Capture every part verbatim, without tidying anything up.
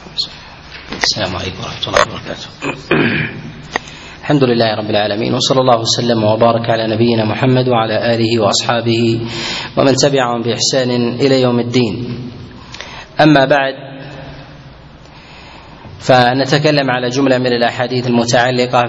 السلام عليكم ورحمة الله وبركاته. الحمد لله رب العالمين، وصلى الله وسلم وبارك على نبينا محمد وعلى آله وأصحابه ومن تبعهم بإحسان إلى يوم الدين. أما بعد، فنتكلم على جملة من الأحاديث المتعلقة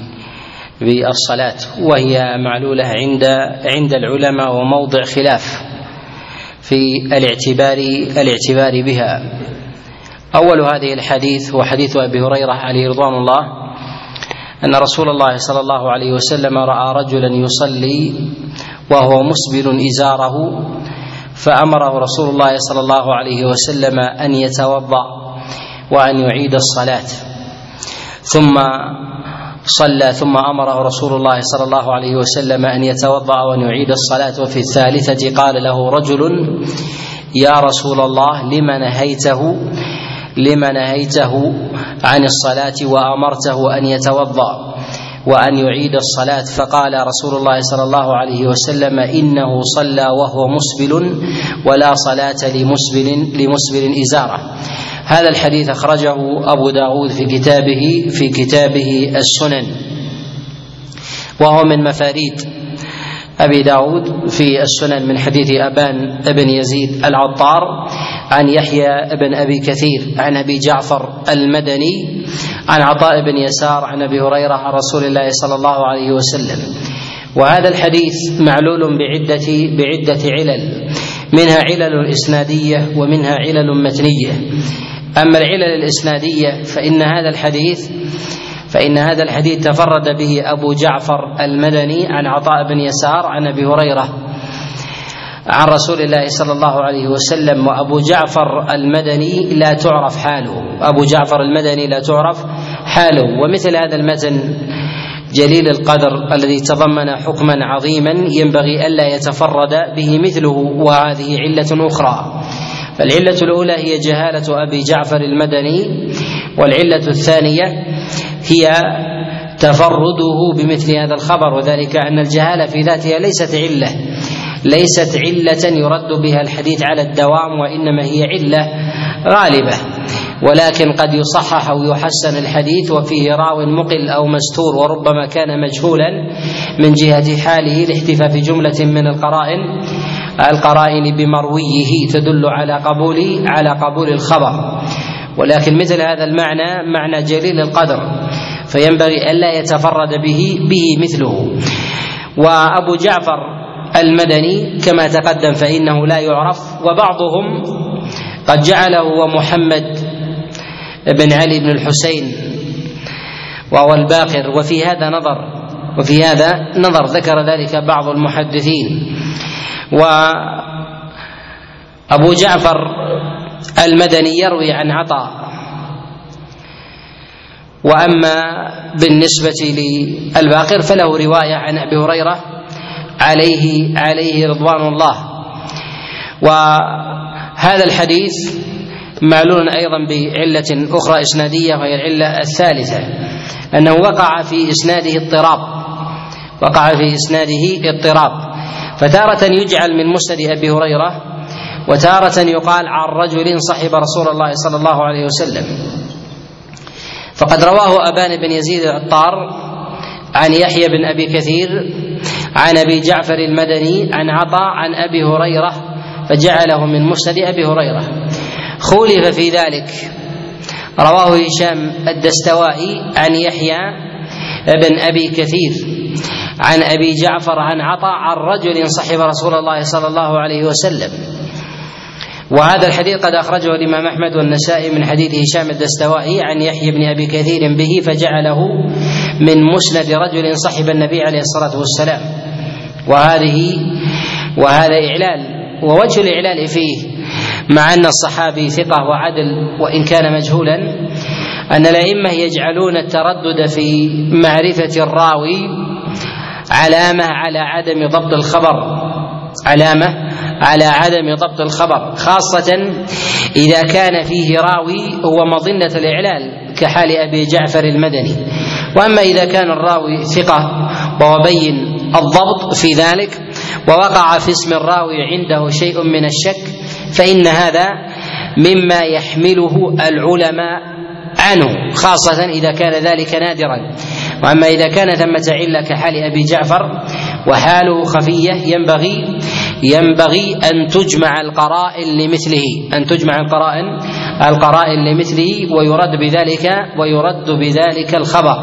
بالصلاة، وهي معلولة عند عند العلماء وموضع خلاف في الاعتبار الاعتبار بها. أول هذه الحديث هو حديث أبي هريرة عليه رضوان الله أن رسول الله صلى الله عليه وسلم رأى رجلا يصلي وهو مسبل إزاره، فأمره رسول الله صلى الله عليه وسلم أن يتوضأ وأن يعيد الصلاة، ثم صلى ثم أمره رسول الله صلى الله عليه وسلم أن يتوضأ وأن يعيد الصلاة. وفي الثالثة قال له رجل: يا رسول الله، لم نهيته لم نهيته عن الصلاة وأمرته أن يتوضأ وأن يعيد الصلاة؟ فقال رسول الله صلى الله عليه وسلم: إنه صلى وهو مسبل، ولا صلاة لمسبل لمسبل إزارة. هذا الحديث أخرجه أبو داود في كتابه في كتابه السنن، وهو من مفاريد أبي داود في السنن من حديث أبان بن يزيد العطار عن يحيى بن أبي كثير عن أبي جعفر المدني عن عطاء بن يسار عن أبي هريرة عن رسول الله صلى الله عليه وسلم. وهذا الحديث معلول بعدة بعدة علل، منها علل إسنادية ومنها علل متنية. أما العلل الإسنادية فإن هذا الحديث فإن هذا الحديث تفرد به أبو جعفر المدني عن عطاء بن يسار عن أبي هريرة عن رسول الله صلى الله عليه وسلم. وأبو جعفر المدني لا تعرف حاله أبو جعفر المدني لا تعرف حاله ومثل هذا المتن جليل القدر الذي تضمن حكما عظيما ينبغي ألا يتفرد به مثله، وهذه علة أخرى. فالعلة الأولى هي جهالة أبي جعفر المدني، والعلة الثانية هي تفرده بمثل هذا الخبر، وذلك أن الجهالة في ذاتها ليست علة ليست علة يرد بها الحديث على الدوام، وإنما هي علة غالبة، ولكن قد يصحح أو يحسن الحديث وفيه راو مقل أو مستور، وربما كان مجهولا من جهة حاله لاحتفاء جملة من القرائن القرائن بمرويه تدل على قبول على قبول الخبر. ولكن مثل هذا المعنى معنى جليل القدر، فينبغي ألا يتفرد به به مثله. وأبو جعفر المدني كما تقدم فإنه لا يعرف، وبعضهم قد جعله ومحمد بن علي بن الحسين وهو الباقر، وفي هذا نظر وفي هذا نظر ذكر ذلك بعض المحدثين. وأبو جعفر المدني يروي عن عطاء. وأما بالنسبة للباقر فله رواية عن أبي هريرة عليه عليه رضوان الله. وهذا الحديث معلول أيضا بعلة أخرى إسنادية، وهي العلة الثالثة أنه وقع في إسناده اضطراب وقع في إسناده اضطراب فتارة يجعل من مسند أبي هريرة، وتارة يقال عن رجل صحب رسول الله صلى الله عليه وسلم. فقد رواه أبان بن يزيد العطار عن يحيى بن أبي كثير عن أبي جعفر المدني عن عطاء عن أبي هريرة، فجعله من مسند أبي هريرة. خولف في ذلك، رواه هشام الدستوائي عن يحيى بن أبي كثير عن أبي جعفر عن عطاء عن رجل صحب رسول الله صلى الله عليه وسلم. وهذا الحديث قد أخرجه الإمام أحمد والنسائي من حديث هشام الدستوائي عن يحيى بن أبي كثير به، فجعله من مسند رجل صحب النبي عليه الصلاة والسلام. وهذه وهذا إعلال، ووجه الإعلال فيه مع أن الصحابي ثقة وعدل وإن كان مجهولا، أن الأئمة يجعلون التردد في معرفة الراوي علامة على عدم ضبط الخبر علامة على عدم ضبط الخبر، خاصة إذا كان فيه راوي هو مظنة الإعلال كحال أبي جعفر المدني. وأما إذا كان الراوي ثقة وهو بين الضبط في ذلك، ووقع في اسم الراوي عنده شيء من الشك، فإن هذا مما يحمله العلماء عنه، خاصة إذا كان ذلك نادرا. وأما إذا كان ثمة علة كحال أبي جعفر وحاله خفية ينبغي ينبغي أن تجمع القرائن لمثله أن تجمع القرائن القرائن لمثله ويرد بذلك ويرد بذلك الخبر.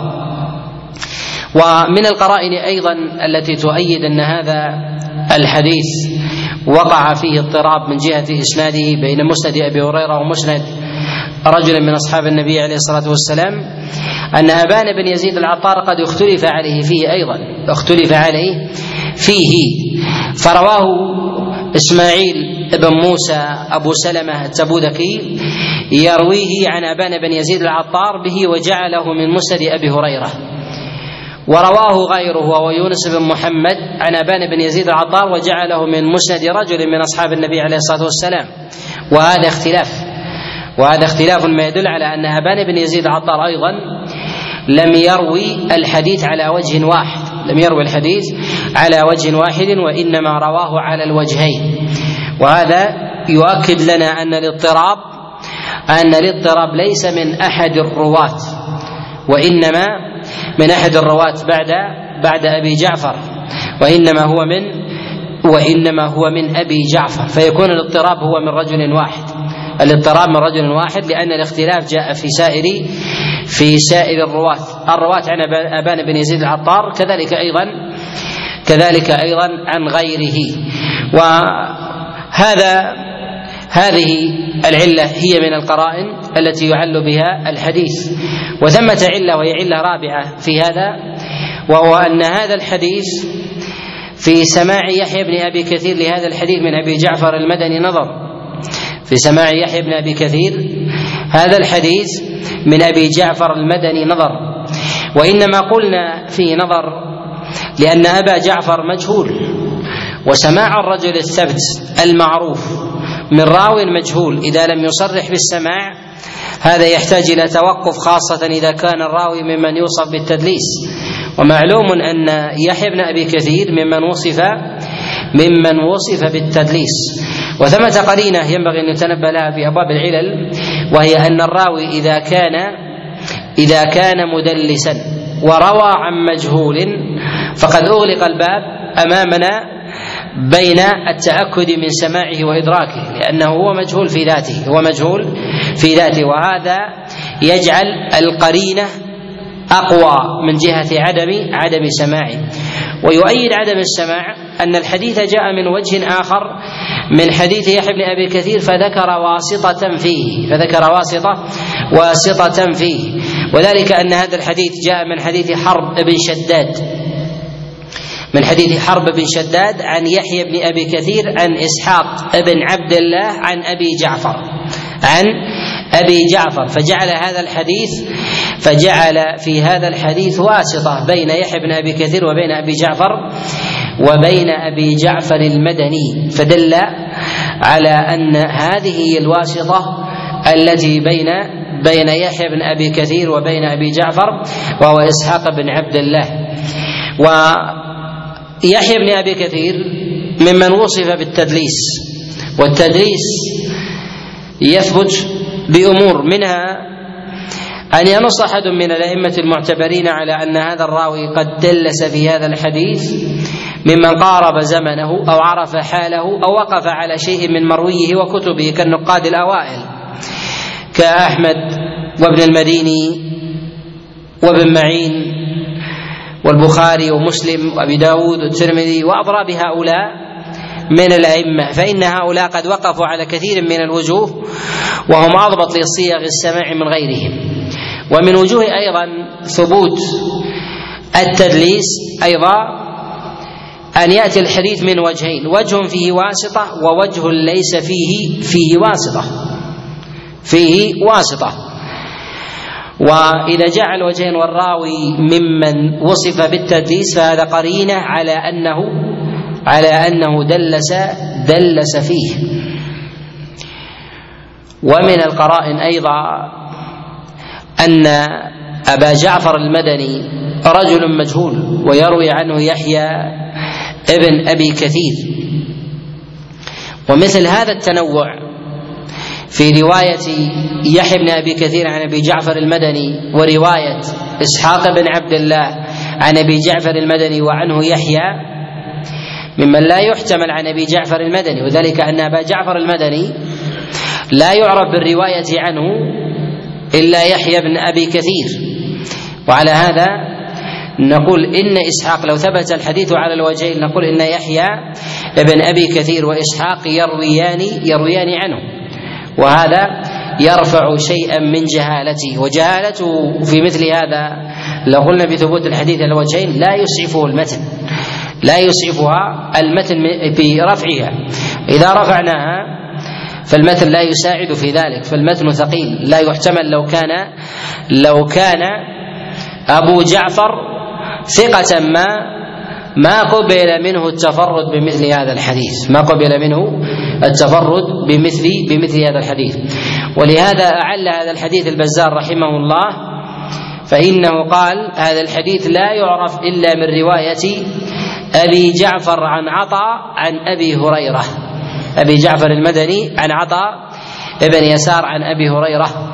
ومن القرائن أيضا التي تؤيد أن هذا الحديث وقع فيه اضطراب من جهة إسناده بين مسند أبي هريرة ومسند رجل من أصحاب النبي عليه الصلاة والسلام، أن أبان بن يزيد العطار قد اختلف عليه فيه أيضا اختلف عليه فيه فرواه إسماعيل بن موسى أبو سلمة التبوذكي يرويه عن أبان بن يزيد العطار به وجعله من مسند أبي هريرة، ورواه غيره وهو يونس بن محمد عن أبان بن يزيد العطار وجعله من مسند رجل من أصحاب النبي عليه الصلاة والسلام. وهذا اختلاف وهذا اختلاف ما يدل على أن أبان بن يزيد العطار أيضا لم يروي الحديث على وجه واحد لم يروي الحديث على وجه واحد وإنما رواه على الوجهين. وهذا يؤكد لنا أن الاضطراب أن الاضطراب ليس من أحد الرواة وإنما من أحد الرواة بعد بعد أبي جعفر وإنما هو من وإنما هو من أبي جعفر، فيكون الاضطراب هو من رجل واحد الاضطراب من رجل واحد لأن الاختلاف جاء في سائر في سائر الرواة الرواة عن أبان بن يزيد العطار كذلك أيضا كذلك أيضا عن غيره. وهذا هذه العلة هي من القرائن التي يعل بها الحديث. وثمة علة وهي علة رابعة في هذا، وهو أن هذا الحديث في سماع يحيى بن أبي كثير لهذا الحديث من أبي جعفر المدني نظر في سماع يحيى بن أبي كثير هذا الحديث من أبي جعفر المدني نظر، وإنما قلنا فيه نظر لأن أبا جعفر مجهول، وسماع الرجل الثبت المعروف من راو مجهول إذا لم يصرح بالسماع هذا يحتاج إلى توقف، خاصة إذا كان الراوي ممن يوصف بالتدليس. ومعلوم أن يحيى بن أبي كثير ممن وصف ممن وصف بالتدليس. وثمة قرينة ينبغي أن يتنبه لها في أبواب العلل، وهي أن الراوي إذا كان إذا كان مدلسا وروى عن مجهول فقد أغلق الباب أمامنا بين التأكد من سماعه وإدراكه، لأنه هو مجهول في ذاته هو مجهول في ذاته وهذا يجعل القرينة أقوى من جهة عدم عدم سماعه. ويؤيد عدم السماع أن الحديث جاء من وجه آخر من حديث يحيى بن أبي كثير فذكر واسطة فيه فذكر واسطة واسطة فيه وذلك أن هذا الحديث جاء من حديث حرب بن شداد من حديث حرب بن شداد عن يحيى بن أبي كثير عن إسحاق بن عبد الله عن أبي جعفر عن أبي جعفر فجعل هذا الحديث فجعل في هذا الحديث واسطة بين يحيى بن أبي كثير وبين أبي جعفر وبين أبي جعفر المدني، فدل على أن هذه هي الواسطة التي بين بين يحيى بن أبي كثير وبين أبي جعفر وهو إسحاق بن عبد الله. ويحيى بن أبي كثير ممن وصف بالتدليس، والتدليس يثبت بأمور منها أن ينص أحد من الأئمة المعتبرين على أن هذا الراوي قد دلس في هذا الحديث ممن قارب زمنه أو عرف حاله أو وقف على شيء من مرويه وكتبه كالنقاد الأوائل كأحمد وابن المديني وابن معين والبخاري ومسلم وأبي داود والترمذي وأضراب هؤلاء من الأئمة، فإن هؤلاء قد وقفوا على كثير من الوجوه وهم أضبط لصيغ السماع من غيرهم. ومن وجوه أيضا ثبوت التدليس أيضا أن يأتي الحديث من وجهين، وجه فيه واسطة ووجه ليس فيه فيه واسطة فيه واسطة وإذا جاء الوجهين والراوي ممن وصف بالتدليس فهذا قرينة على أنه على أنه دلس دلس فيه. ومن القرائن أيضا أن أبا جعفر المدني رجل مجهول ويروي عنه يحيى ابن أبي كثير، ومثل هذا التنوع في رواية يحيى بن أبي كثير عن أبي جعفر المدني ورواية إسحاق بن عبد الله عن أبي جعفر المدني وعنه يحيى ممن لا يحتمل عن أبي جعفر المدني، وذلك أن أبا جعفر المدني لا يعرف بالرواية عنه إلا يحيى بن أبي كثير. وعلى هذا نقول إن إسحاق لو ثبت الحديث على الوجهين نقول إن يحيى بن أبي كثير وإسحاق يرويان يرويان عنه، وهذا يرفع شيئا من جهالته، وجهالته في مثل هذا لو قلنا بثبوت الحديث على الوجهين لا يسعفه المتن لا يسعفها المتن برفعها. إذا رفعناها فالمتن لا يساعد في ذلك، فالمتن ثقيل لا يحتمل. لو كان لو كان أبو جعفر ثقة ما ما قبل منه التفرد بمثل هذا الحديث ما قبل منه التفرد بمثل بمثل هذا الحديث. ولهذا أعل هذا الحديث البزار رحمه الله، فإنه قال هذا الحديث لا يعرف إلا من رواية أبي جعفر عن عطاء عن أبي هريرة، أبي جعفر المدني عن عطاء ابن يسار عن أبي هريرة،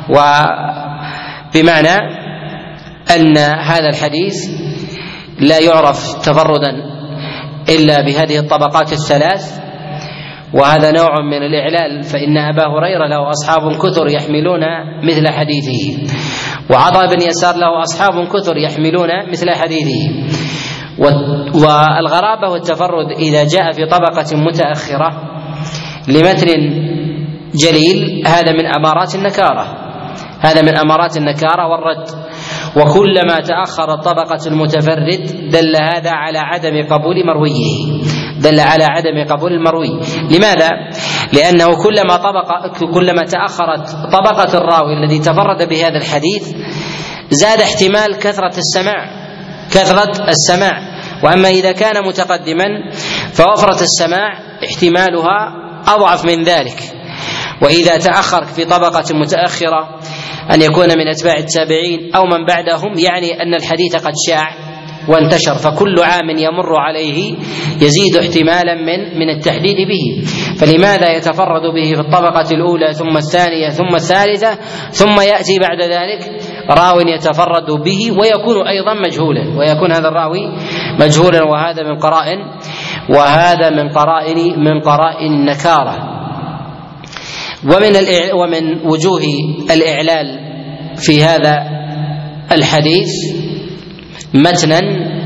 وبمعنى أن هذا الحديث لا يعرف تفردا إلا بهذه الطبقات الثلاث، وهذا نوع من الإعلال، فإن أبا هريرة له أصحاب كثر يحملون مثل حديثه، وعطاء بن يسار له أصحاب كثر يحملون مثل حديثه. والغرابة والتفرد إذا جاء في طبقة متأخرة لمتن جليل هذا من أمارات النكارة هذا من أمارات النكارة والرد. وكلما تأخر الطبقة المتفرد دل هذا على عدم قبول مرويه دل على عدم قبول المروي. لماذا؟ لأنه كلما طبق كلما تأخرت طبقة الراوي الذي تفرد بهذا الحديث زاد احتمال كثرة السماع كثرة السماع وأما إذا كان متقدما فوفرة السماع احتمالها أضعف من ذلك. وإذا تأخر في طبقة متأخرة أن يكون من أتباع التابعين أو من بعدهم يعني أن الحديث قد شاع وانتشر، فكل عام يمر عليه يزيد احتمالا من من التحديد به. فلماذا يتفرد به في الطبقة الأولى ثم الثانية ثم الثالثة ثم يأتي بعد ذلك راو يتفرد به ويكون أيضا مجهولا ويكون هذا الراوي مجهولا وهذا من قرائن وهذا من قرائن من قرائن النكارة. ومن ومن وجوه الإعلال في هذا الحديث متنا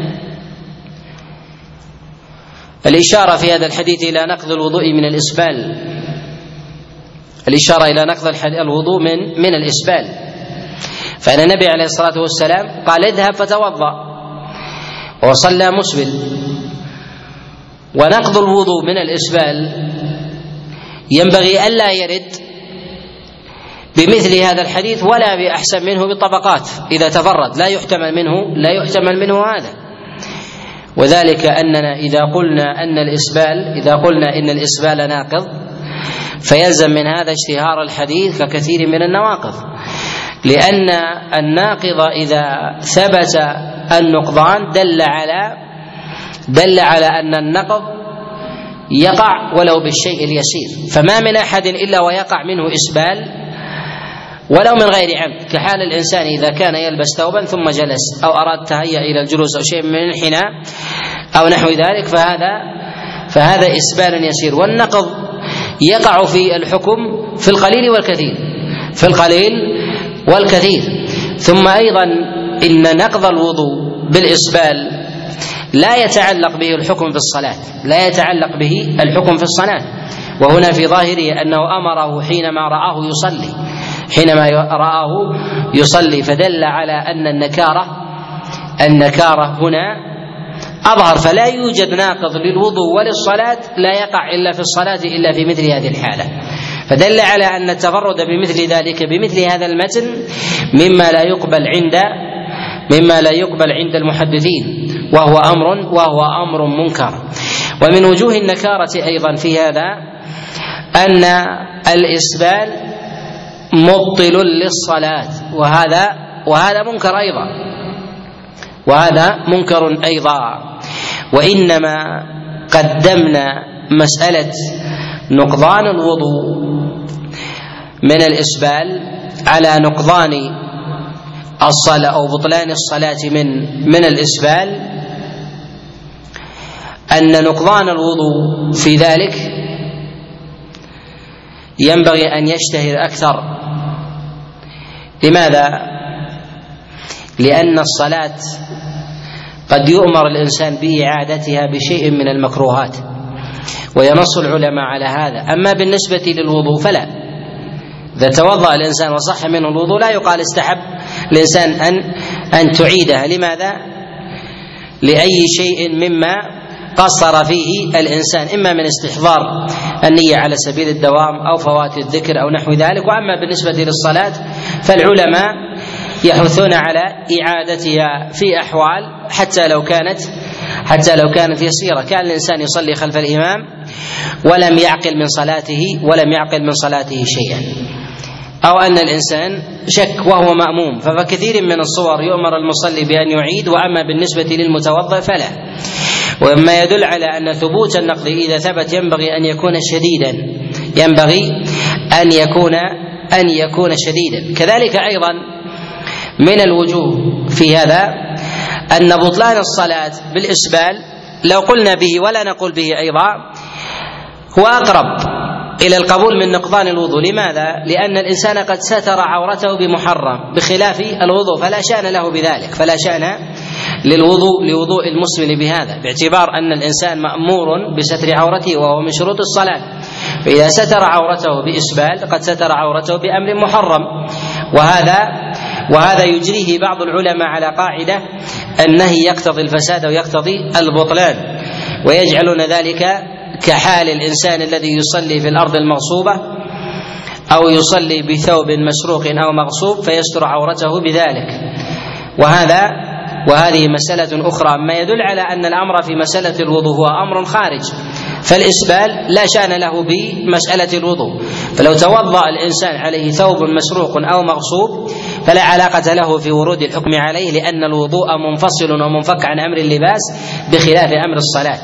الإشارة في هذا الحديث إلى نقض الوضوء من الإسبال الإشارة إلى نقض الوضوء من من الإسبال فإن النبي عليه الصلاة والسلام قال اذهب فتوضأ وصلى مسبل. ونقض الوضوء من الإسبال ينبغي ألا يرد بمثل هذا الحديث ولا بأحسن منه بالطبقات إذا تفرد لا يحتمل منه لا يحتمل منه هذا. وذلك أننا إذا قلنا أن الإسبال إذا قلنا إن الإسبال ناقض فيلزم من هذا اشتهار الحديث ككثير من النواقض، لأن الناقض إذا ثبت النقضان دل على دل على أن النقض يقع ولو بالشيء اليسير، فما من أحد إلا ويقع منه إسبال ولو من غير عمد، كحال الإنسان إذا كان يلبس ثوبا ثم جلس أو أراد تهيأ إلى الجلوس أو شيء من الانحناء أو نحو ذلك فهذا فهذا إسبال يسير. والنقض يقع في الحكم في القليل والكثير في القليل والكثير. ثم أيضا إن نقض الوضوء بالإسبال لا يتعلق به الحكم في الصلاة لا يتعلق به الحكم في الصلاة وهنا في ظاهره أنه أمره حينما رآه يصلي حينما رآه يصلي فدل على أن النكارة النكارة هنا أظهر، فلا يوجد ناقض للوضوء وللصلاة لا يقع إلا في الصلاة إلا في مثل هذه الحالة، فدل على أن التفرد بمثل ذلك بمثل هذا المتن مما لا يقبل عند مما لا يقبل عند المحدثين وهو أمر وهو أمر منكر. ومن وجوه النكارة أيضا في هذا أن الإسبال مبطل للصلاة وهذا وهذا منكر أيضا وهذا منكر أيضا. وإنما قدمنا مسألة نقضان الوضوء من الإسبال على نقضان الصلاة أو بطلان الصلاة من من الإسبال أن نقضان الوضوء في ذلك ينبغي أن يشتهر أكثر. لماذا؟ لأن الصلاة قد يؤمر الإنسان بإعادتها بشيء من المكروهات، وينص العلماء على هذا. أما بالنسبة للوضوء فلا، إذا توضأ الإنسان وصح منه الوضوء لا يقال استحب الإنسان أن أن تعيدها. لماذا؟ لأي شيء مما قصر فيه الإنسان، إما من استحضار النية على سبيل الدوام أو فوات الذكر أو نحو ذلك. وأما بالنسبة للصلاة فالعلماء يحثون على إعادتها في أحوال حتى لو كانت حتى لو كانت يسيرة. كان الإنسان يصلي خلف الإمام ولم يعقل من صلاته ولم يعقل من صلاته شيئا، أو أن الإنسان شك وهو مأموم، فكثير من الصور يؤمر المصلي بأن يعيد. وأما بالنسبة للمتوضئ فلا. وما يدل على أن ثبوت النقض إذا ثبت ينبغي أن يكون شديدا، ينبغي أن يكون أن يكون شديدا. كذلك أيضا من الوجوه في هذا أن بطلان الصلاة بالإسبال لو قلنا به ولا نقول به أيضا هو أقرب إلى القبول من نقضان الوضوء. لماذا؟ لأن الإنسان قد ستر عورته بمحرم بخلاف الوضوء، فلا شأن له بذلك، فلا شأن للوضوء لوضوء المسلم بهذا، باعتبار أن الإنسان مأمور بستر عورته وهو من شروط الصلاة. فإذا ستر عورته بإسبال قد ستر عورته بأمر محرم، وهذا وهذا يجريه بعض العلماء على قاعدة النهي يقتضي الفساد ويقتضي البطلان، ويجعلون ذلك كحال الإنسان الذي يصلي في الأرض المغصوبة أو يصلي بثوب مسروق أو مغصوب فيستر عورته بذلك. وهذا وهذه مسألة أخرى. ما يدل على أن الأمر في مسألة الوضوء هو أمر خارج، فالإسبال لا شأن له بمسألة الوضوء. فلو توضأ الإنسان عليه ثوب مسروق أو مغصوب فلا علاقة له في ورود الحكم عليه، لأن الوضوء منفصل ومنفك عن أمر اللباس بخلاف أمر الصلاة.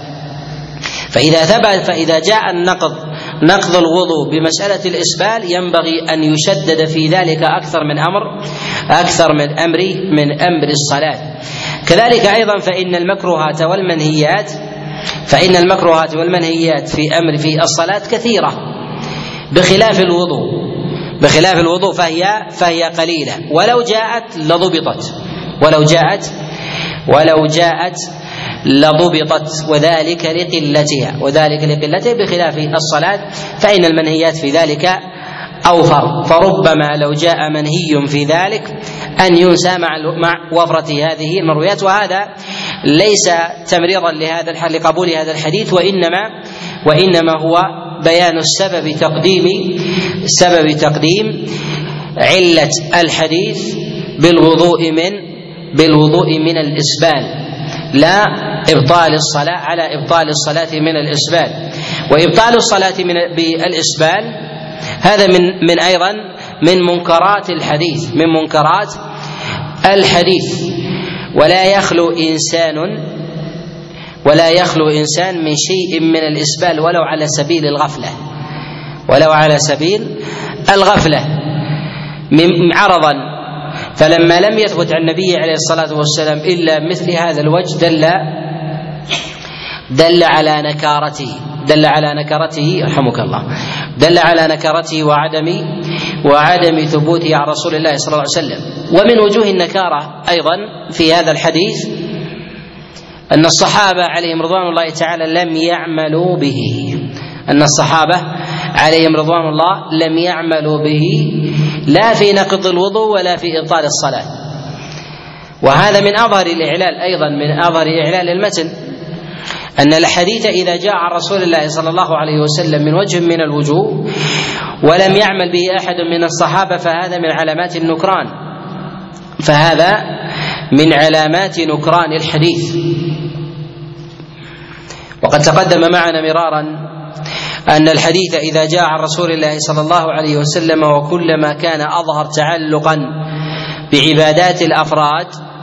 فإذا ثبت فإذا جاء النقض نقض الوضوء بمسألة الإسبال ينبغي أن يشدد في ذلك أكثر من أمر أكثر من أمر من أمر الصلاة. كذلك أيضا فإن المكروهات والمنهيات فإن المكروهات والمنهيات في أمر في الصلاة كثيرة بخلاف الوضوء بخلاف الوضوء فهي فهي قليلة، ولو جاءت لضبطت ولو جاءت ولو جاءت لضبطت وذلك لقلتها وذلك لقلتها بخلاف الصلاة فإن المنهيات في ذلك أوفر. فربما لو جاء منهي في ذلك أن ينسى مع مع وفرة هذه المرويات، وهذا ليس تمريرا لهذا الحال لقبول هذا الحديث، وإنما وإنما هو بيان السبب تقديم سبب تقديم علة الحديث بالوضوء من بالوضوء من الإسبال، لا إبطال الصلاة على إبطال الصلاة من الإسبال. وإبطال الصلاة من بالإسبال هذا من من أيضا من منكرات الحديث من منكرات الحديث ولا يخلو إنسان ولا يخلو إنسان من شيء من الإسبال ولو على سبيل الغفلة ولو على سبيل الغفلة عرضا. فلما لم يثبت عن النبي عليه الصلاة والسلام إلا مثل هذا الوجه دل دل على نكارته دل على نكارته رحمك الله دل على نكارته وعدم وعدم ثبوته عن رسول الله صلى الله عليه وسلم. ومن وجوه النكارة أيضا في هذا الحديث أن الصحابة عليهم رضوان الله تعالى لم يعملوا به أن الصحابة عليهم رضوان الله لم يعملوا به لا في نقض الوضوء ولا في إبطال الصلاة. وهذا من أظهر الإعلال أيضا من أظهر إعلال المتن أن الحديث إذا جاء عن رسول الله صلى الله عليه وسلم من وجه من الوجوه ولم يعمل به أحد من الصحابة فهذا من علامات النكران فهذا من علامات نكران الحديث. وقد تقدم معنا مرارا أن الحديث إذا جاء عن رسول الله صلى الله عليه وسلم وكلما كان أظهر تعلقا بعبادات الأفراد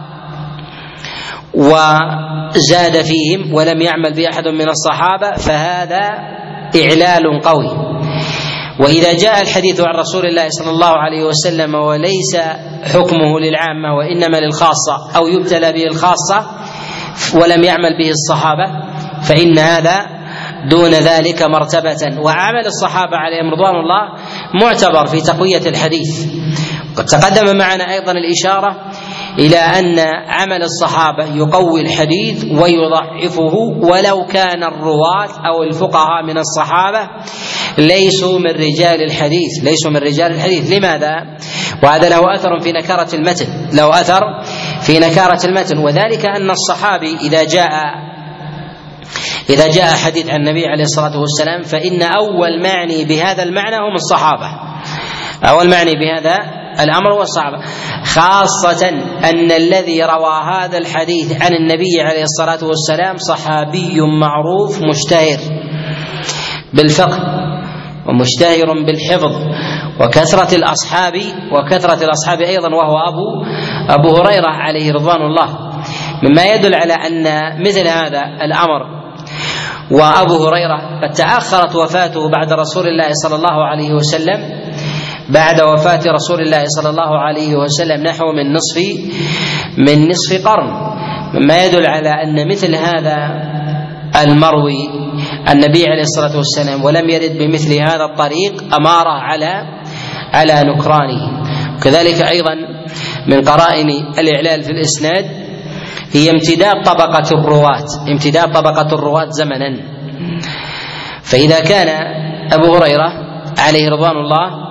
وزاد فيهم ولم يعمل بأحد من الصحابة فهذا إعلال قوي. وإذا جاء الحديث عن رسول الله صلى الله عليه وسلم وليس حكمه للعامة وإنما للخاصة أو يبتلى به الخاصة ولم يعمل به الصحابة فإن هذا دون ذلك مرتبة. وعمل الصحابة عليهم رضوان الله معتبر في تقوية الحديث. قد تقدم معنا أيضا الإشارة إلى أن عمل الصحابة يقوي الحديث ويضعفه ولو كان الرواة أو الفقهاء من الصحابة ليسوا من رجال الحديث ليسوا من رجال الحديث. لماذا؟ وهذا له أثر في نكارة المتن له أثر في نكارة المتن وذلك أن الصحابي إذا جاء إذا جاء حديث عن النبي عليه الصلاة والسلام فإن أول معني بهذا المعنى هم الصحابة أول معني بهذا الأمر هو الصحابة، خاصة أن الذي روى هذا الحديث عن النبي عليه الصلاة والسلام صحابي معروف مشتهر بالفقه ومشتهر بالحفظ وكثرة الأصحاب وكثرة الأصحاب أيضا وهو أبو أبو هريرة عليه رضوان الله، مما يدل على أن مثل هذا الأمر. وأبو هريرة قد تأخرت وفاته بعد رسول الله صلى الله عليه وسلم بعد وفاة رسول الله صلى الله عليه وسلم نحو من نصف من نصف قرن، مما يدل على أن مثل هذا المروي النبي عليه الصلاة والسلام ولم يرد بمثل هذا الطريق أمارة على على نكرانه. كذلك أيضا من قرائن الإعلال في الإسناد هي امتداد طبقة الرواة امتداد طبقة الرواة زمنا. فإذا كان أبو هريرة عليه رضوان الله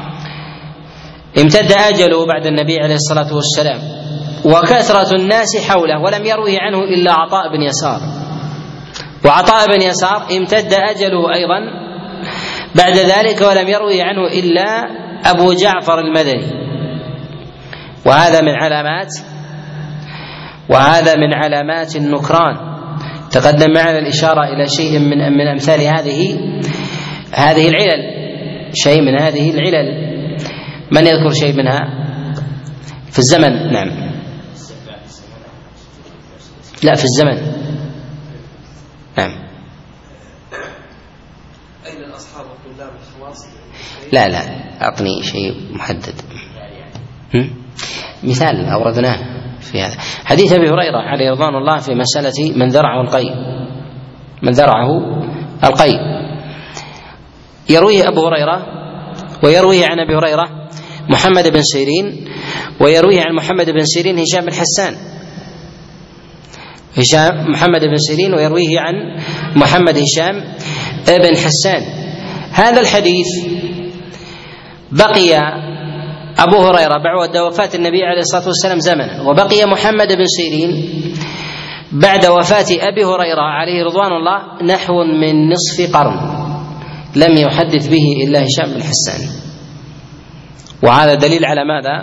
امتد أجله بعد النبي عليه الصلاة والسلام وكثرة الناس حوله ولم يروه عنه إلا عطاء بن يسار، وعطاء بن يسار امتد أجله أيضا بعد ذلك ولم يروه عنه إلا أبو جعفر المدني، وهذا من علامات وهذا من علامات النكران. تقدم معنا الإشارة إلى شيء من من أمثال هذه هذه العلل شيء من هذه العلل. من يذكر شيء منها في الزمن؟ نعم. لا في الزمن. نعم. أين الأصحاب والطلاب الخواص؟ لا لا أعطني شيء محدد. مثال أوردناه في هذا حديث أبي هريرة عليه رضوان الله في مسألة من ذرعه القيء من ذرعه القيء يرويه أبو هريرة ويرويه عن أبي هريرة محمد بن سيرين ويرويه عن محمد بن سيرين هشام بن حسان هشام محمد بن سيرين ويرويه عن محمد هشام بن حسان. هذا الحديث بقي أبو هريرة بعد وفاة النبي عليه الصلاة والسلام زمنا، وبقي محمد بن سيرين بعد وفاة أبي هريرة عليه رضوان الله نحو من نصف قرن لم يحدث به إلا هشام بن حسان. وهذا دليل على ماذا؟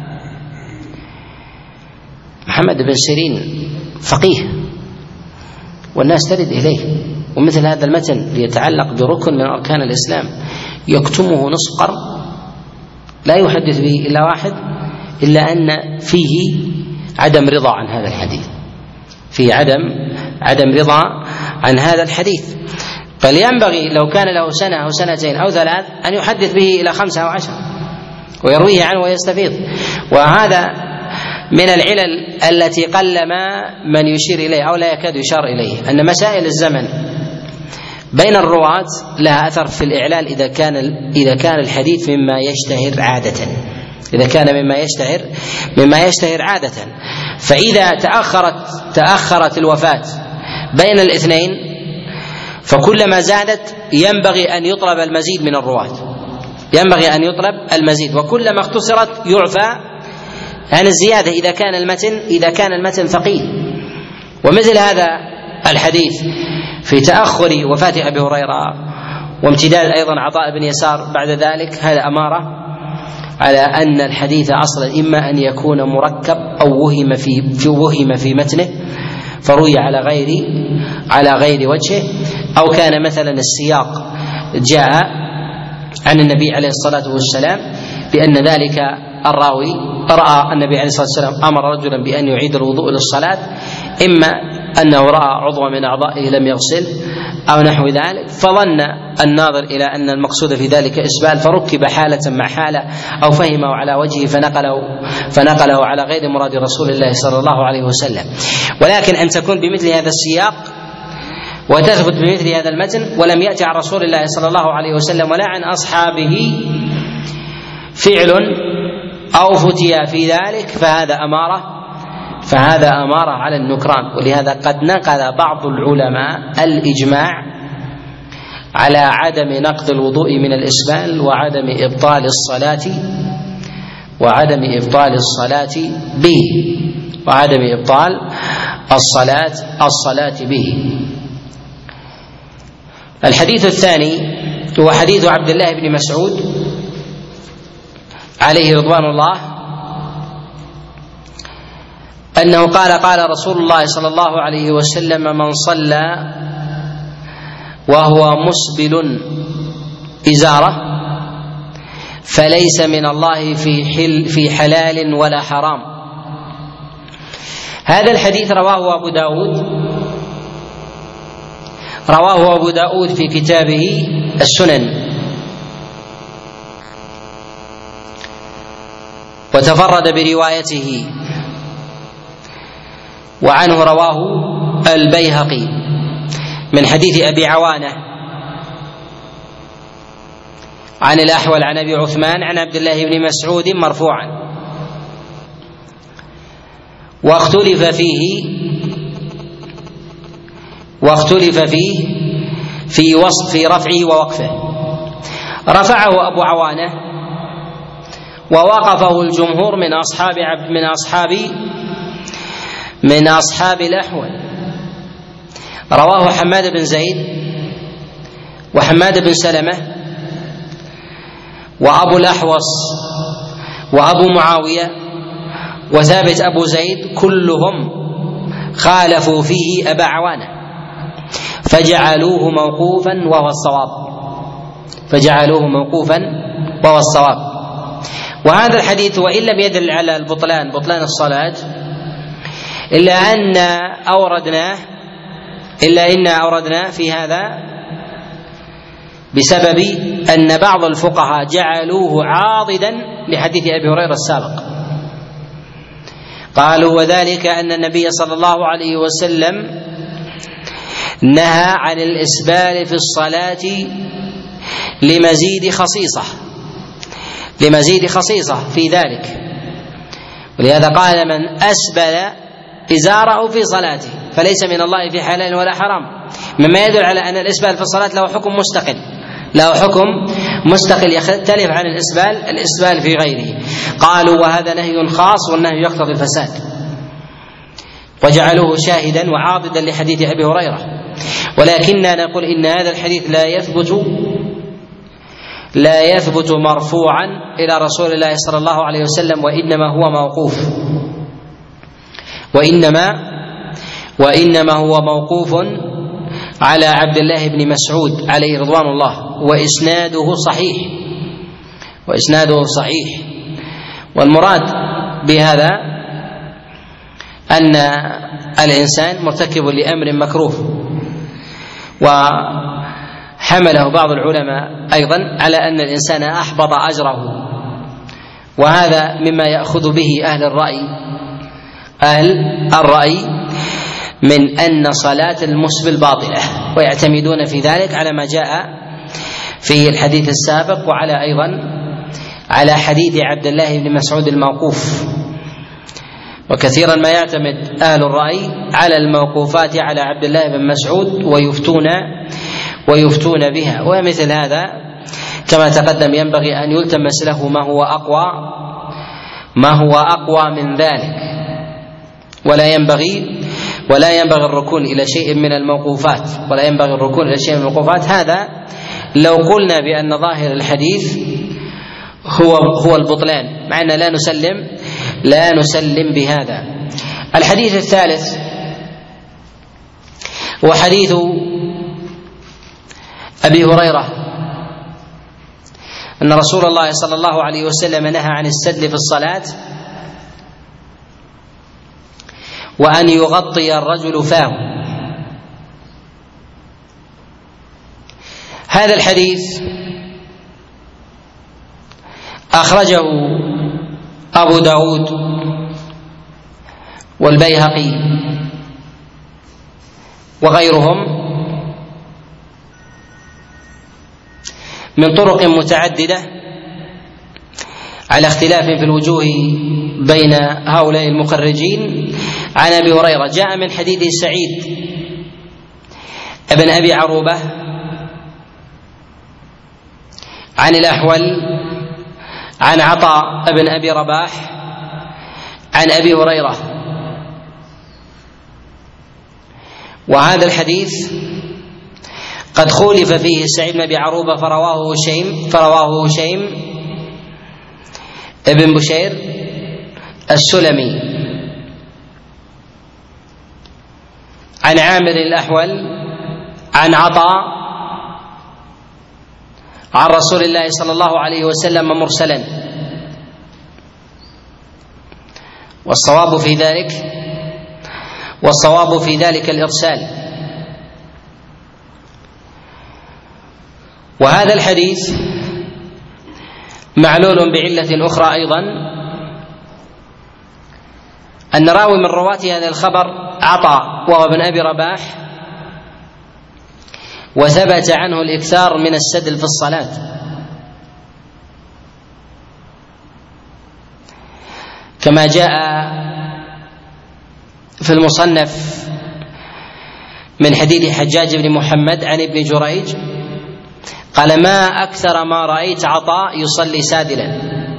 محمد بن سيرين فقيه والناس ترد إليه، ومثل هذا المتن يتعلق بركن من أركان الإسلام يكتمه نصف قرن لا يحدث به إلا واحد، إلا أن فيه عدم رضا عن هذا الحديث فيه عدم عدم رضا عن هذا الحديث. فلينبغي لو كان له سنة أو سنتين أو ثلاث أن يحدث به إلى خمسة أو عشر ويرويه عنه ويستفيض. وهذا من العلل التي قلما من يشير إليه أو لا يكاد يشار إليه، أن مسائل الزمن بين الرواة لها أثر في الإعلال إذا كان إذا كان الحديث مما يشتهر عادة إذا كان مما يشتهر مما يشتهر عادة. فإذا تأخرت تأخرت الوفاة بين الاثنين فكلما زادت ينبغي أن يطلب المزيد من الرواة ينبغي أن يطلب المزيد وكلما اختصرت يعفى عن الزيادة إذا كان المتن إذا كان المتن ثقيل. ومثل هذا الحديث في تأخر وفاة أبي هريرة وامتداد أيضا عطاء بن يسار بعد ذلك هذا أمارة على أن الحديث أصلا إما أن يكون مركب أو وهم في في وهم في متنه فروي على غير على غير وجهه، أو كان مثلا السياق جاء عن النبي عليه الصلاة والسلام بأن ذلك الراوي رأى النبي عليه الصلاة والسلام أمر رجلا بأن يعيد الوضوء للصلاة، إما أنه رأى عضوا من أعضائه لم يغسل أو نحو ذلك، فظن الناظر إلى أن المقصود في ذلك إسبال، فركب حالة مع حالة أو فهمه على وجهه فنقله فنقله على غير مراد رسول الله صلى الله عليه وسلم. ولكن أن تكون بمثل هذا السياق وتثبت بمثل هذا المتن ولم يأتي عن رسول الله صلى الله عليه وسلم ولا عن أصحابه فعل أو فتيا في ذلك، فهذا أمارة فهذا أمارة على النكران. ولهذا قد نقل بعض العلماء الإجماع على عدم نقض الوضوء من الإسبال وعدم إبطال الصلاة وعدم إبطال الصلاة به وعدم إبطال الصلاة الصلاة به. الحديث الثاني هو حديث عبد الله بن مسعود عليه رضوان الله أنه قال قال رسول الله صلى الله عليه وسلم: من صلى وهو مسبل إزارة فليس من الله في حل في حلال ولا حرام. هذا الحديث رواه أبو داود رواه أبو داود في كتابه السنن، وتفرد بروايته، وعنه رواه البيهقي من حديث أبي عوانة عن الأحول عن أبي عثمان عن عبد الله بن مسعود مرفوعا. واختلف فيه واختلف فيه في وصف في رفعه ووقفه. رفعه أبو عوانة ووقفه الجمهور من أصحاب من أصحاب من أصحاب الأحول. رواه حماد بن زيد وحماد بن سلمة وأبو الأحوص وأبو معاوية وثابت أبو زيد، كلهم خالفوا فيه أبا عوانة فجعلوه موقوفا وهو الصواب فجعلوه موقوفا وهو الصواب. وهذا الحديث وإن لم يدل على البطلان بطلان الصلاة إلا أن أوردناه إلا إن أوردنا في هذا بسبب أن بعض الفقهاء جعلوه عاضدا لحديث أبي هريرة السابق. قالوا: وذلك أن النبي صلى الله عليه وسلم نهى عن الإسبال في الصلاة لمزيد خصيصة لمزيد خصيصة في ذلك. ولهذا قال: من أسبل إزاره في صلاته فليس من الله في حلال ولا حرام، مما يدل على أن الإسبال في الصلاة له حكم مستقل له حكم مستقل يختلف عن الإسبال الإسبال في غيره. قالوا: وهذا نهي خاص والنهي يقتضي الفساد، وجعلوه شاهدا وعاضدا لحديث أبي هريرة. ولكننا نقول إن هذا الحديث لا يثبت لا يثبت مرفوعا إلى رسول الله صلى الله عليه وسلم، وإنما هو موقوف وإنما وإنما هو موقوف على عبد الله بن مسعود عليه رضوان الله، وإسناده صحيح وإسناده صحيح. والمراد بهذا أن الإنسان مرتكب لأمر مكروه، وحمله بعض العلماء أيضا على أن الإنسان أحبط أجره، وهذا مما يأخذ به أهل الرأي أهل الرأي من أن صلاة المسبل باطلة، ويعتمدون في ذلك على ما جاء في الحديث السابق، وعلى أيضا على حديث عبد الله بن مسعود الموقوف. وكثيرا ما يعتمد أهل الرأي على الموقوفات على عبد الله بن مسعود ويفتون ويفتون بها. ومثل هذا كما تقدم ينبغي أن يلتمس له ما هو أقوى ما هو أقوى من ذلك، ولا ينبغي ولا ينبغي الركون إلى شيء من الموقوفات ولا ينبغي الركون إلى شيء من الموقوفات. هذا لو قلنا بأن ظاهر الحديث هو هو البطلان، مع أن لا نسلم لا نسلم بهذا. الحديث الثالث هو حديث أبي هريرة أن رسول الله صلى الله عليه وسلم نهى عن السدل في الصلاة، وأن يغطي الرجل فاه. هذا الحديث أخرجه أبو داود والبيهقي وغيرهم من طرق متعددة على اختلاف في الوجوه بين هؤلاء المخرجين. عن أبي هريرة جاء من حديث سعيد ابن أبي عروبة عن الأحول عن عطاء بن أبي رباح عن أبي هريرة. وهذا الحديث قد خولف فيه سعيد بن أبي عروبة فرواه هشيم فرواه هشيم ابن بشير السلمي عن عامر الأحول عن عطاء عن رسول الله صلى الله عليه وسلم مرسلا. والصواب في ذلك والصواب في ذلك الإرسال. وهذا الحديث معلول بعلة أخرى أيضا، أن راوي من رواة هذا الخبر عطاء وهو ابن أبي رباح، وثبت عنه الإكثار من السدل في الصلاة، كما جاء في المصنف من حديث حجاج بن محمد عن ابن جريج قال: ما أكثر ما رأيت عطاء يصلي سادلا.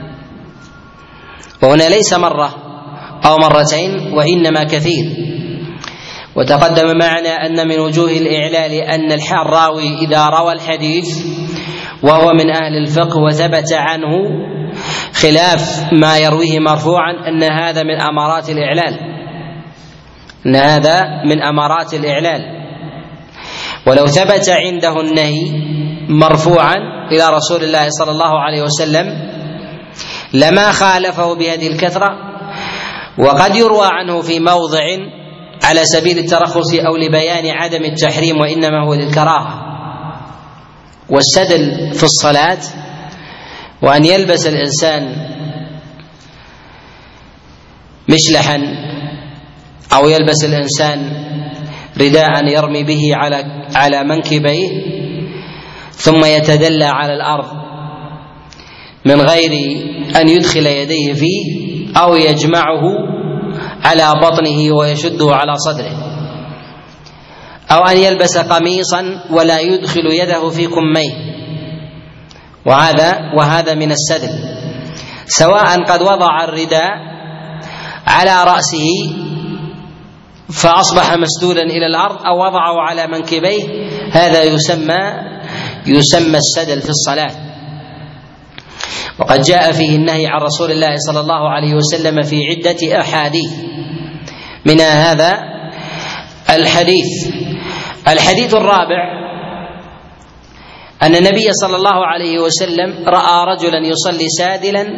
وهنا ليس مرة أو مرتين، وإنما كثير. وتقدم معنا أن من وجوه الإعلال أن الراوي إذا روى الحديث وهو من أهل الفقه وثبت عنه خلاف ما يرويه مرفوعا أن هذا من أمارات الإعلال أن هذا من أمارات الإعلال. ولو ثبت عنده النهي مرفوعا إلى رسول الله صلى الله عليه وسلم لما خالفه بهذه الكثرة. وقد يروى عنه في موضع على سبيل الترخص أو لبيان عدم التحريم، وإنما هو للكراهة. والسدل في الصلاة وأن يلبس الإنسان مشلحا أو يلبس الإنسان رداء يرمي به على على منكبيه ثم يتدلى على الأرض من غير أن يدخل يديه فيه أو يجمعه على بطنه ويشده على صدره، أو أن يلبس قميصا ولا يدخل يده في كميه، وهذا وهذا من السدل، سواء قد وضع الرداء على رأسه فأصبح مسدولا إلى الأرض أو وضعه على منكبيه، هذا يسمى يسمى السدل في الصلاة. وقد جاء فيه النهي عن رسول الله صلى الله عليه وسلم في عدة أحاديث، منها هذا الحديث. الحديث الرابع أن النبي صلى الله عليه وسلم رأى رجلا يصلي سادلا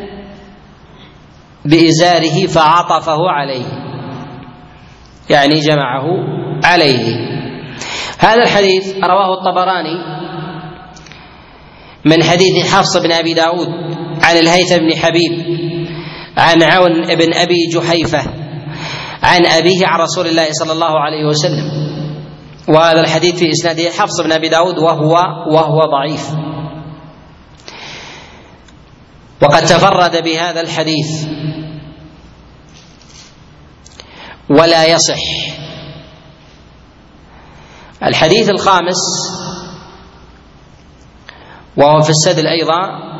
بإزاره فعطفه عليه، يعني جمعه عليه. هذا الحديث رواه الطبراني من حديث حفص بن أبي داود عن الهيثم بن حبيب عن عون بن أبي جحيفة عن أبيه عن رسول الله صلى الله عليه وسلم. وهذا الحديث في إسناده حفص بن أبي داود وهو وهو ضعيف، وقد تفرد بهذا الحديث ولا يصح. الحديث الخامس وهو في السدل أيضا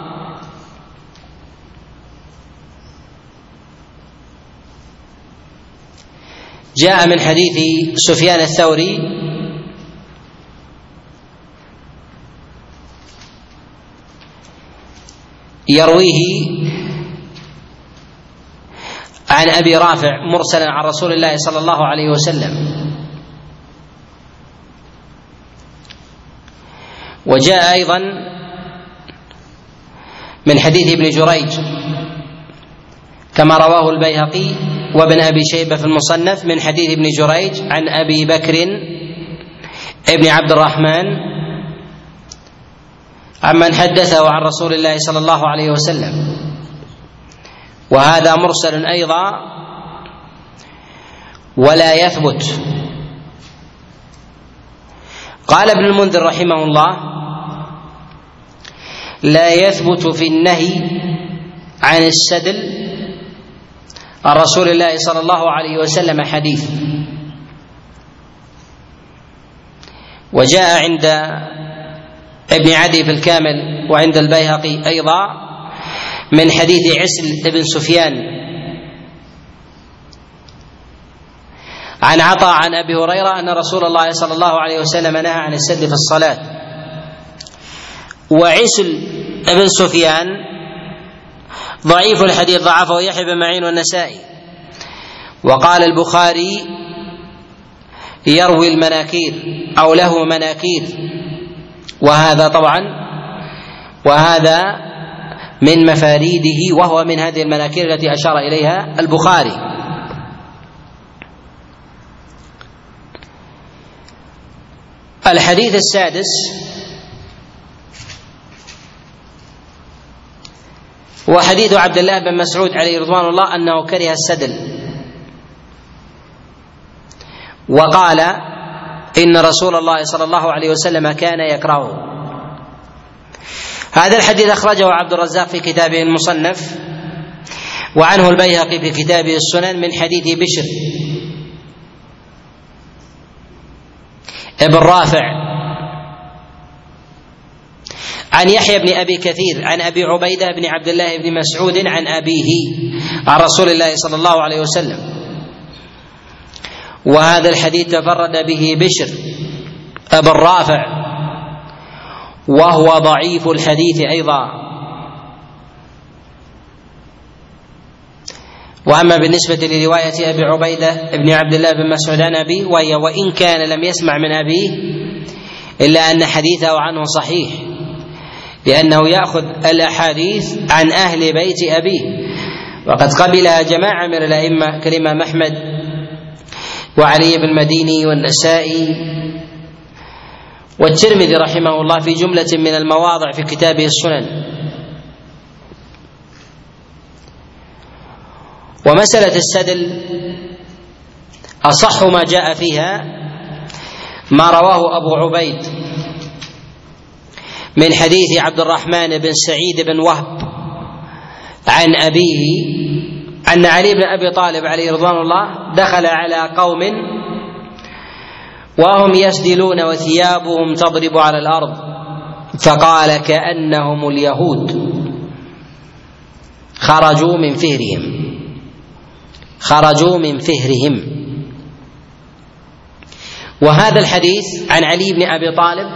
جاء من حديث سفيان الثوري يرويه عن أبي رافع مرسلا عن رسول الله صلى الله عليه وسلم. وجاء أيضا من حديث ابن جريج كما رواه البيهقي وابن أبي شيبة في المصنف من حديث ابن جريج عن أبي بكر ابن عبد الرحمن عمن حدثه عن رسول الله صلى الله عليه وسلم، وهذا مرسل أيضا ولا يثبت. قال ابن المنذر رحمه الله: لا يثبت في النهي عن السدل عن رسول الله صلى الله عليه وسلم حديث. وجاء عند ابن عدي في الكامل وعند البيهقي أيضا من حديث عسل بن سفيان عن عطاء عن أبي هريرة أن رسول الله صلى الله عليه وسلم نهى عن السدل في الصلاة. وعسل بن سفيان ضعيف الحديث، ضعفه يحيى بن معين والنسائي. وقال البخاري: يروي المناكير أو له مناكير، وهذا طبعا وهذا من مفاريده، وهو من هذه المناكير التي أشار إليها البخاري. الحديث السادس وحديث عبد الله بن مسعود عليه رضوان الله أنه كره السدل، وقال إن رسول الله صلى الله عليه وسلم كان يكرهه. هذا الحديث أخرجه عبد الرزاق في كتابه المصنف، وعنه البيهقي في كتابه السنن من حديث بشر ابن رافع عن يحيى بن أبي كثير عن أبي عبيدة بن عبد الله بن مسعود عن أبيه عن رسول الله صلى الله عليه وسلم. وهذا الحديث تفرد به بشر ابن رافع، وهو ضعيف الحديث أيضا. وأما بالنسبة لرواية أبي عبيدة بن عبد الله بن مسعود عن أبيه، وهي وإن كان لم يسمع من أبيه إلا أن حديثه عنه صحيح، لأنه يأخذ الأحاديث عن أهل بيت أبيه، وقد قبلها جماعة من الأئمة كالإمام أحمد وعلي بن المديني والنسائي والترمذي رحمه الله في جملة من المواضع في كتابه السنن. ومسألة السدل أصح ما جاء فيها ما رواه أبو عبيد من حديث عبد الرحمن بن سعيد بن وهب عن أبيه أن علي بن أبي طالب عليه رضوان الله دخل على قوم وهم يسدلون وثيابهم تضرب على الأرض، فقال: كأنهم اليهود خرجوا من فهرهم خرجوا من فهرهم. وهذا الحديث عن علي بن أبي طالب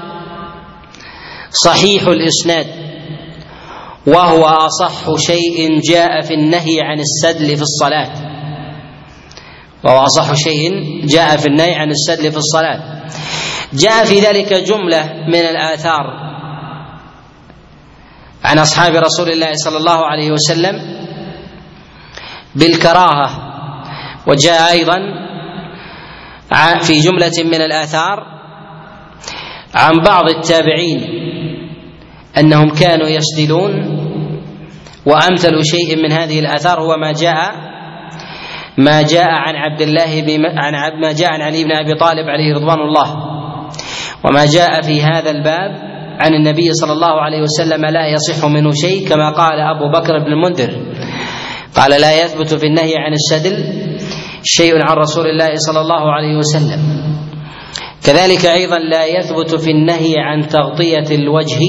صحيح الإسناد، وهو أصح شيء جاء في النهي عن السدل في الصلاة وهو أصح شيء جاء في النهي عن السدل في الصلاة. جاء في ذلك جملة من الآثار عن أصحاب رسول الله صلى الله عليه وسلم بالكراهة، وجاء أيضا في جملة من الآثار عن بعض التابعين أنهم كانوا يسدلون. وأمثل شيء من هذه الآثار هو ما جاء ما جاء عن عبد الله بن عن ما جاء عن علي بن أبي طالب عليه رضوان الله، وما جاء في هذا الباب عن النبي صلى الله عليه وسلم لا يصح منه شيء، كما قال أبو بكر بن المنذر قال: لا يثبت في النهي عن السدل شيء عن رسول الله صلى الله عليه وسلم. كذلك أيضا لا يثبت في النهي عن تغطية الوجه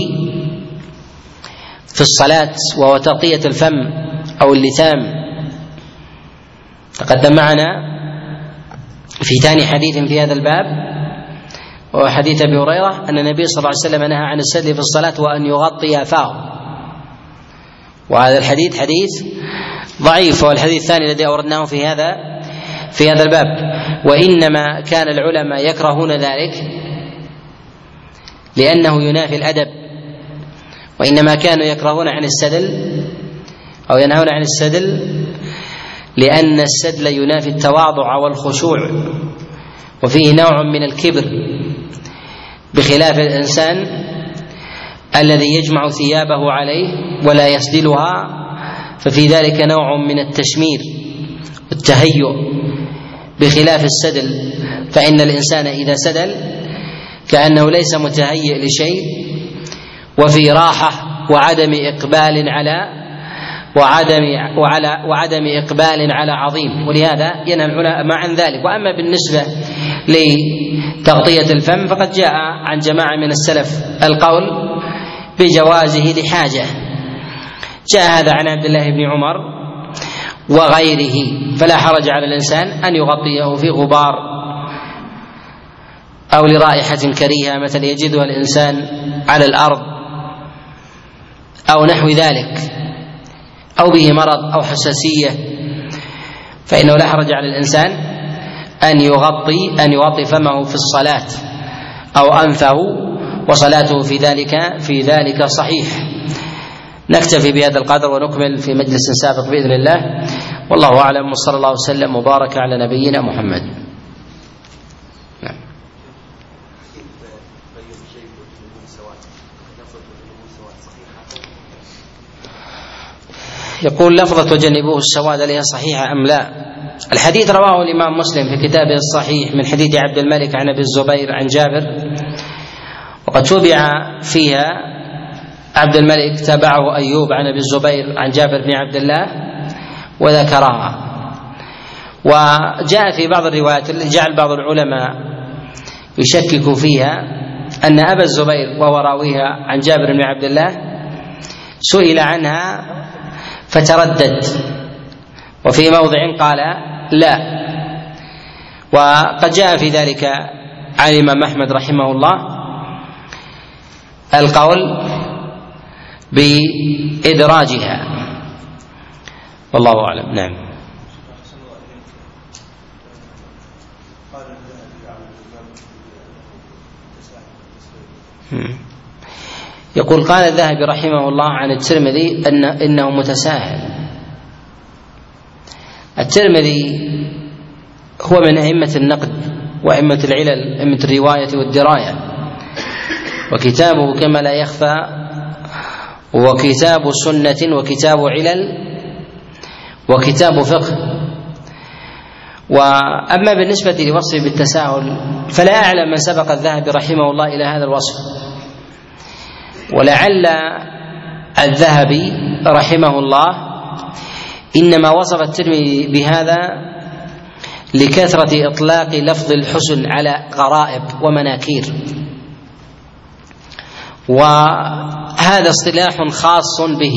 في الصلاة، وهو تغطية الفم أو اللثام. تقدم معنا في ثاني حديث في هذا الباب وهو حديث أبي هريرة أن النبي صلى الله عليه وسلم نهى عن السدل في الصلاة وأن يغطي فاه، وهذا الحديث حديث ضعيف، وهو الحديث الثاني الذي أوردناه في هذا في هذا الباب. وإنما كان العلماء يكرهون ذلك لأنه ينافي الأدب، وإنما كانوا يكرهون عن السدل أو ينهون عن السدل لأن السدل ينافي التواضع والخشوع وفيه نوع من الكبر، بخلاف الإنسان الذي يجمع ثيابه عليه ولا يسدلها، ففي ذلك نوع من التشمير والتهيؤ، بخلاف السدل، فإن الإنسان إذا سدل كأنه ليس متهيئ لشيء، وفي راحة وعدم إقبال على وعدم وعلى وعدم إقبال على عظيم، ولهذا ينهى العلماء عن ذلك. وأما بالنسبة لتغطية الفم فقد جاء عن جماعة من السلف القول بجوازه لحاجة، جاء هذا عن عبد الله بن عمر وغيره، فلا حرج على الإنسان أن يغطيه في غبار أو لرائحة كريهة مثل يجدها الإنسان على الأرض أو نحو ذلك، أو به مرض أو حساسية، فإنه لا حرج على الإنسان أن يغطي أن يغطي فمه في الصلاة أو أنفه، وصلاته في ذلك في ذلك صحيح. نكتفي بهذا القدر ونكمل في مجلس سابق بإذن الله، والله أعلم، وصلى الله وسلم وبارك على نبينا محمد. نعم. يقول لفظة وجنبوه السواد لها صحيحة أم لا؟ الحديث رواه الإمام مسلم في كتابه الصحيح من حديث عبد الملك عن أبي الزبير عن جابر، وقد تبع فيها عبد الملك تابعه أيوب عن أبي الزبير عن جابر بن عبد الله وذكرها. وجاء في بعض الروايات جعل بعض العلماء يشكك فيها أن أبا الزبير وهو راويها عن جابر بن عبد الله سئل عنها فتردد، وفي موضع قال لا. وقد جاء في ذلك عن الإمام أحمد رحمه الله القول بإدراجها، والله أعلم. نعم. يقول قال الذهبي رحمه الله عن الترمذي أن إنه متساهل. الترمذي هو من أئمة النقد وأئمة العلل، أئمة الرواية والدراية، وكتابه كما لا يخفى وكتاب سنة وكتاب علل وكتاب فقه. وأما بالنسبة لوصفه بالتساهل فلا أعلم من سبق الذهبي رحمه الله إلى هذا الوصف، ولعل الذهبي رحمه الله إنما وصف الترمذي بهذا لكثرة إطلاق لفظ الحسن على غرائب ومناكير، وهذا اصطلاح خاص به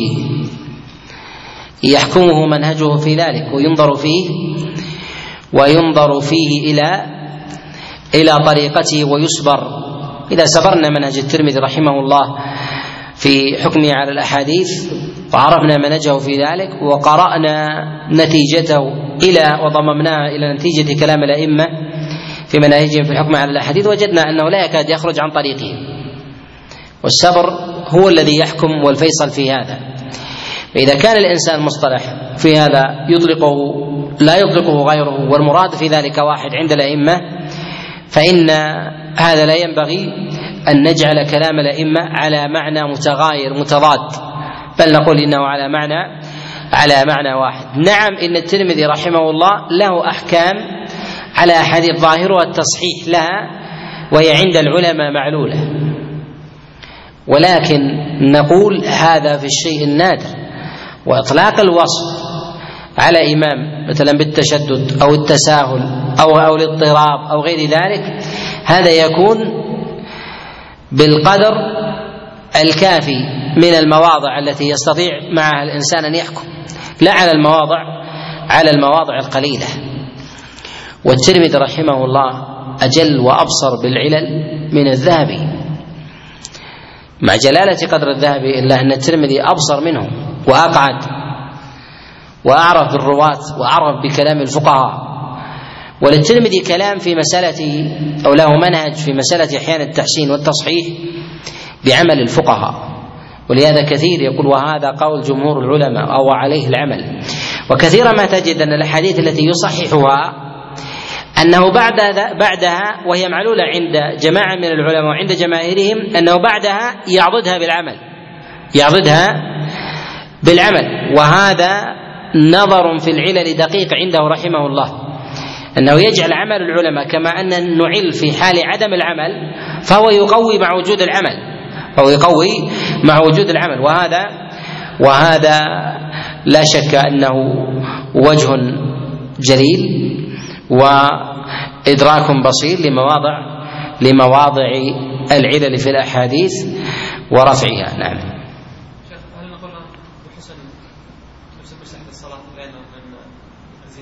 يحكمه منهجه في ذلك، وينظر فيه وينظر فيه إلى إلى طريقته ويصبر. إذا سبرنا منهج الترمذي رحمه الله في حكمه على الأحاديث وعرفنا منهجه في ذلك وقرأنا نتيجته إلى وضممناها إلى نتيجة كلام الأئمة في مناهجهم في الحكم على الأحاديث، وجدنا أنه لا يكاد يخرج عن طريقهم، والصبر هو الذي يحكم والفيصل في هذا. فإذا كان الإنسان مصطلح في هذا يطلقه لا يطلقه غيره والمراد في ذلك واحد عند الأئمة، فإن هذا لا ينبغي أن نجعل كلام الأئمة على معنى متغاير متضاد، بل نقول إنه على معنى على معنى واحد. نعم، إن الترمذي رحمه الله له أحكام على أحاديث ظاهرها التصحيح لها وهي عند العلماء معلولة، ولكن نقول هذا في الشيء النادر. وإطلاق الوصف على إمام مثلا بالتشدد أو التساهل أو أو الاضطراب أو غير ذلك، هذا يكون بالقدر الكافي من المواضع التي يستطيع معها الإنسان أن يحكم، لا على المواضع على المواضع القليلة. والترمذي رحمه الله أجل وأبصر بالعلل من الذهبي، مع جلالة قدر الذهبي إلا أن الترمذي أبصر منه وأقعد وأعرف بالرواة وأعرف بكلام الفقهاء. وللترمذي كلام في مسألة أو له منهج في مسألة أحيان التحسين والتصحيح بعمل الفقهاء، ولهذا كثير يقول وهذا قول جمهور العلماء أو عليه العمل. وكثيرا ما تجد أن الأحاديث التي يصححها أنه بعد بعدها وهي معلولة عند جماعة من العلماء وعند جماهيرهم أنه بعدها يعضدها بالعمل يعضدها بالعمل وهذا نظر في العلل دقيق عنده رحمه الله، أنه يجعل عمل العلماء كما أن نعل في حال عدم العمل فهو يقوي مع وجود العمل فهو يقوي مع وجود العمل وهذا وهذا لا شك أنه وجه جليل وإدراك بصير لمواضع لمواضع العلل في الأحاديث ورفعها. نعم.